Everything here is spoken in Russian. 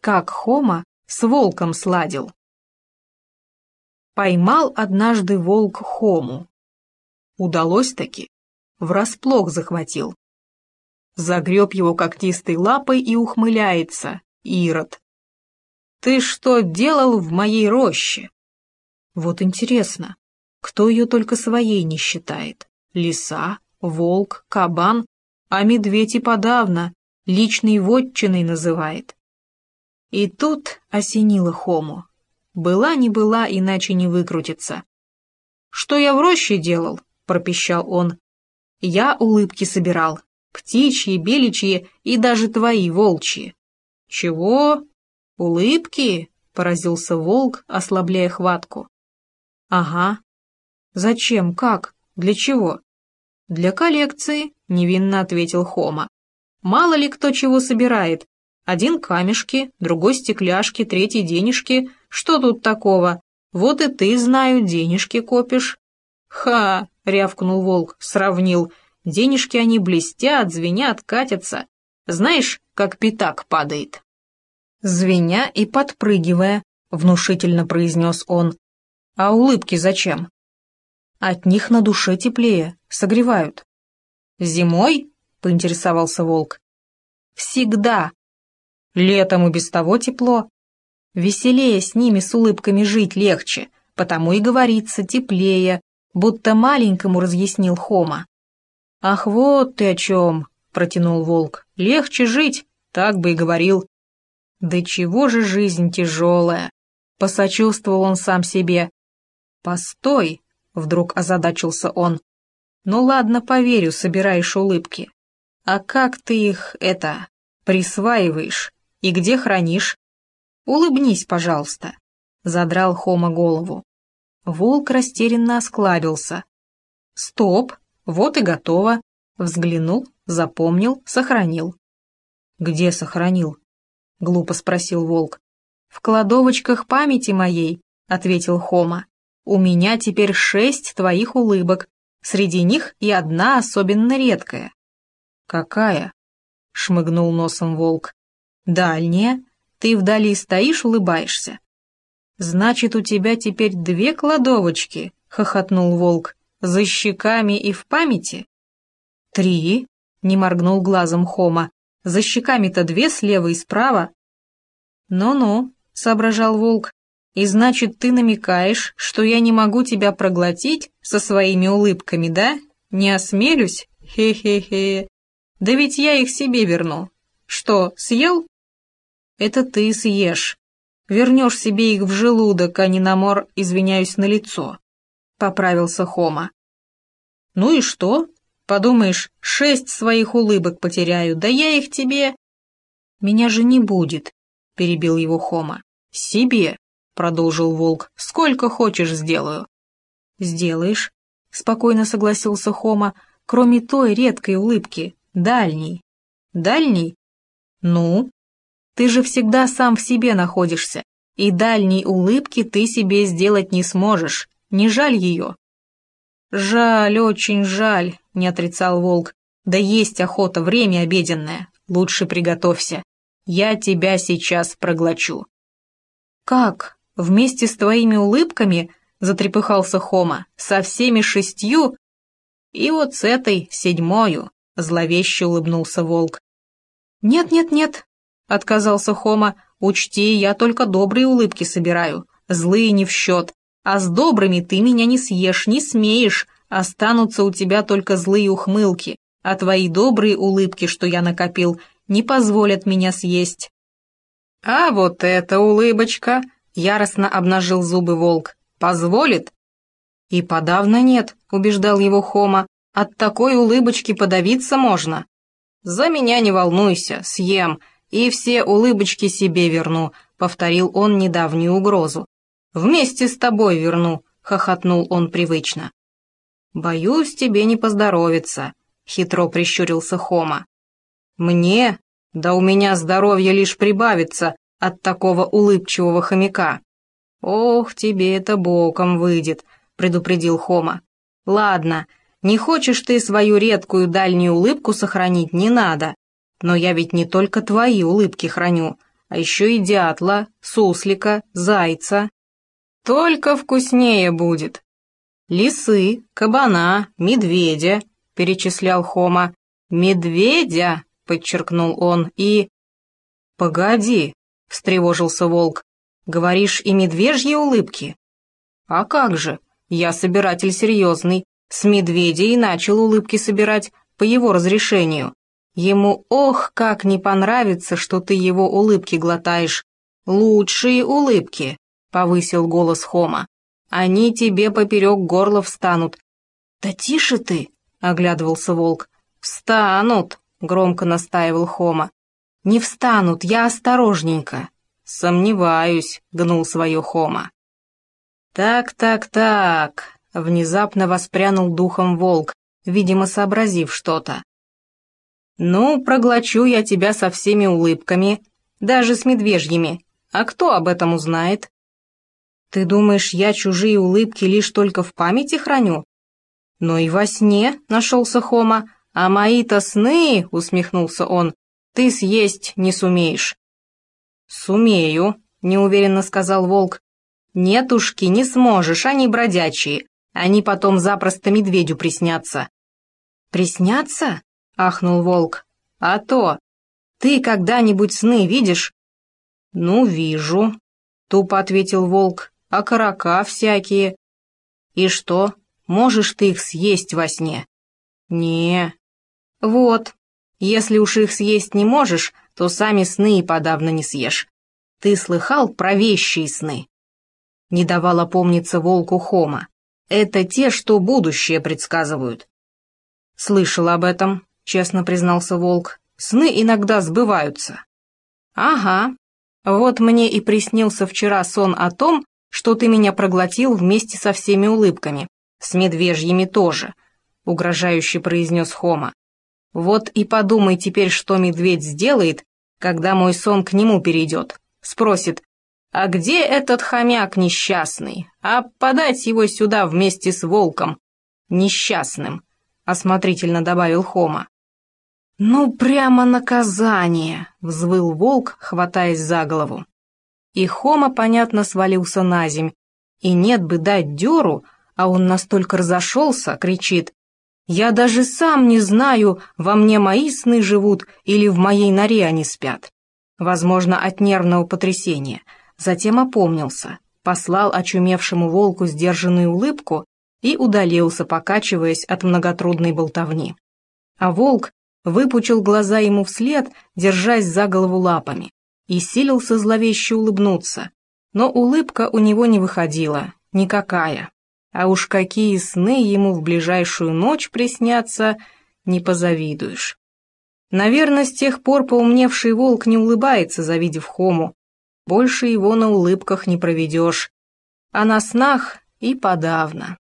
как Хома с волком сладил. Поймал однажды волк Хому. Удалось-таки, врасплох захватил. Загреб его когтистой лапой и ухмыляется, Ирод. «Ты что делал в моей роще?» Вот интересно, кто ее только своей не считает? Лиса, волк, кабан, а медведь и подавно личной вотчиной называет. И тут осенило Хому. Была не была, иначе не выкрутится. «Что я в роще делал?» — пропищал он. «Я улыбки собирал, птичьи, беличьи и даже твои, волчьи». «Чего? Улыбки?» — поразился волк, ослабляя хватку. «Ага. Зачем, как, для чего?» «Для коллекции», — невинно ответил Хома. «Мало ли кто чего собирает. Один камешки, другой стекляшки, третий денежки. Что тут такого? Вот и ты, знаю, денежки копишь». «Ха!» — рявкнул волк, сравнил. «Денежки они блестят, звенят, катятся. Знаешь, как пятак падает?» «Звеня и подпрыгивая», — внушительно произнес он. «А улыбки зачем?» «От них на душе теплее, согревают». «Зимой?» — поинтересовался волк. «Всегда. Летом и без того тепло. Веселее с ними с улыбками жить легче, потому и говорится теплее», будто маленькому разъяснил Хома. «Ах, вот ты о чем!» — протянул волк. «Легче жить, так бы и говорил». «Да чего же жизнь тяжелая!» — посочувствовал он сам себе. «Постой!» — вдруг озадачился он. «Ну ладно, поверю, собираешь улыбки. А как ты их, присваиваешь и где хранишь? Улыбнись, пожалуйста», — задрал Хома голову. Волк растерянно осклабился. «Стоп, вот и готово». Взглянул, запомнил, сохранил. «Где сохранил?» — глупо спросил волк. «В кладовочках памяти моей», — ответил Хома. «У меня теперь 6 твоих улыбок, среди них и одна особенно редкая». «Какая?» — шмыгнул носом волк. «Дальняя. Ты вдали стоишь, улыбаешься». «Значит, у тебя теперь 2 кладовочки», — хохотнул волк, — «за щеками и в памяти?» 3, — не моргнул глазом Хома, — «за щеками-то 2 слева и справа». «Ну-ну», — соображал волк, — «и значит, ты намекаешь, что я не могу тебя проглотить со своими улыбками, да? Не осмелюсь? Хе-хе-хе. Да ведь я их себе верну. Что, съел?» «Это ты съешь. Вернешь себе их в желудок, а не извиняюсь, на лицо», — поправился Хома. «Ну и что? Подумаешь, 6 своих улыбок потеряю, да я их тебе...» «Меня же не будет», — перебил его Хома. «Себе», — продолжил волк, — «сколько хочешь сделаю». «Сделаешь», — спокойно согласился Хома, — «кроме той редкой улыбки, дальней». «Дальней? Ну? Ты же всегда сам в себе находишься, и дальней улыбки ты себе сделать не сможешь. Не жаль ее?» «Жаль, очень жаль», — не отрицал волк. «Да есть охота, время обеденное. Лучше приготовься. Я тебя сейчас проглочу». «Как? Вместе с твоими улыбками?» — затрепыхался Хома. «Со всеми 6? «И вот с этой 7-ю», — зловеще улыбнулся волк. «Нет-нет-нет», — отказался Хома. «Учти, я только добрые улыбки собираю, злые не в счет. А с добрыми ты меня не съешь, не смеешь, останутся у тебя только злые ухмылки, а твои добрые улыбки, что я накопил, не позволят меня съесть». «А вот эта улыбочка!» — яростно обнажил зубы волк. «Позволит?» «И подавно нет», — убеждал его Хома. «От такой улыбочки подавиться можно». «За меня не волнуйся, съем, и все улыбочки себе верну», — повторил он недавнюю угрозу. «Вместе с тобой верну», — хохотнул он привычно. «Боюсь, тебе не поздоровится», — хитро прищурился Хома. «Мне? Да у меня здоровье лишь прибавится от такого улыбчивого хомяка». «Ох, тебе это боком выйдет», — предупредил Хома. «Ладно, не хочешь ты свою редкую дальнюю улыбку сохранить, не надо. Но я ведь не только твои улыбки храню. а еще и дятла, суслика, зайца. Только вкуснее будет. Лисы, кабана, медведя, перечислял Хома. Медведя, подчеркнул он, и... Погоди, встревожился волк, говоришь, и медвежьи улыбки? А как же, я собиратель серьезный, с медведя и начал улыбки собирать по его разрешению. Ему ох, как не понравится, что ты его улыбки глотаешь. Лучшие улыбки, повысил голос Хома. Они тебе поперек горла встанут. Да тише ты, оглядывался волк. Встанут, громко настаивал Хома. Не встанут, я осторожненько. Сомневаюсь, гнул свое Хома. Так, внезапно воспрянул духом волк, видимо, сообразив что-то. Ну, проглочу я тебя со всеми улыбками, даже с медвежьими. А кто об этом узнает? Ты думаешь, я чужие улыбки лишь только в памяти храню? Но и во сне нашелся Хома, а мои-то сны, усмехнулся он, ты съесть не сумеешь. Сумею, неуверенно сказал волк. Нетушки, не сможешь, они бродячие, они потом запросто медведю приснятся. Приснятся? Ахнул волк. А то, ты когда-нибудь сны видишь? Ну, вижу, тупо ответил волк, окорока всякие. И что, можешь ты их съесть во сне? Не. Вот, если уж их съесть не можешь, то сами сны и подавно не съешь. Ты слыхал про вещие сны? Не давал опомниться волку Хома. Это те, что будущее предсказывают. Слышал об этом, честно признался волк. Сны иногда сбываются. Ага. Вот мне и приснился вчера сон о том, что ты меня проглотил вместе со всеми улыбками. С медвежьими тоже, угрожающе произнес Хома. Вот и подумай теперь, что медведь сделает, когда мой сон к нему перейдет. Спросит, а где этот хомяк несчастный? А подать его сюда вместе с волком. Несчастным, осмотрительно добавил Хома. «Ну, прямо наказание!» — взвыл волк, хватаясь за голову. И Хома, понятно, свалился на земь. И нет бы дать дёру, а он настолько разошелся, кричит. «Я даже сам не знаю, во мне мои сны живут или в моей норе они спят». Возможно, от нервного потрясения. Затем опомнился, послал очумевшему волку сдержанную улыбку и удалился, покачиваясь от многотрудной болтовни. А волк выпучил глаза ему вслед, держась за голову лапами, и силился зловеще улыбнуться, но улыбка у него не выходила, никакая. А уж какие сны ему в ближайшую ночь приснятся, не позавидуешь. Наверное, с тех пор поумневший волк не улыбается, завидев Хому. Больше его на улыбках не проведешь, а на снах и подавно.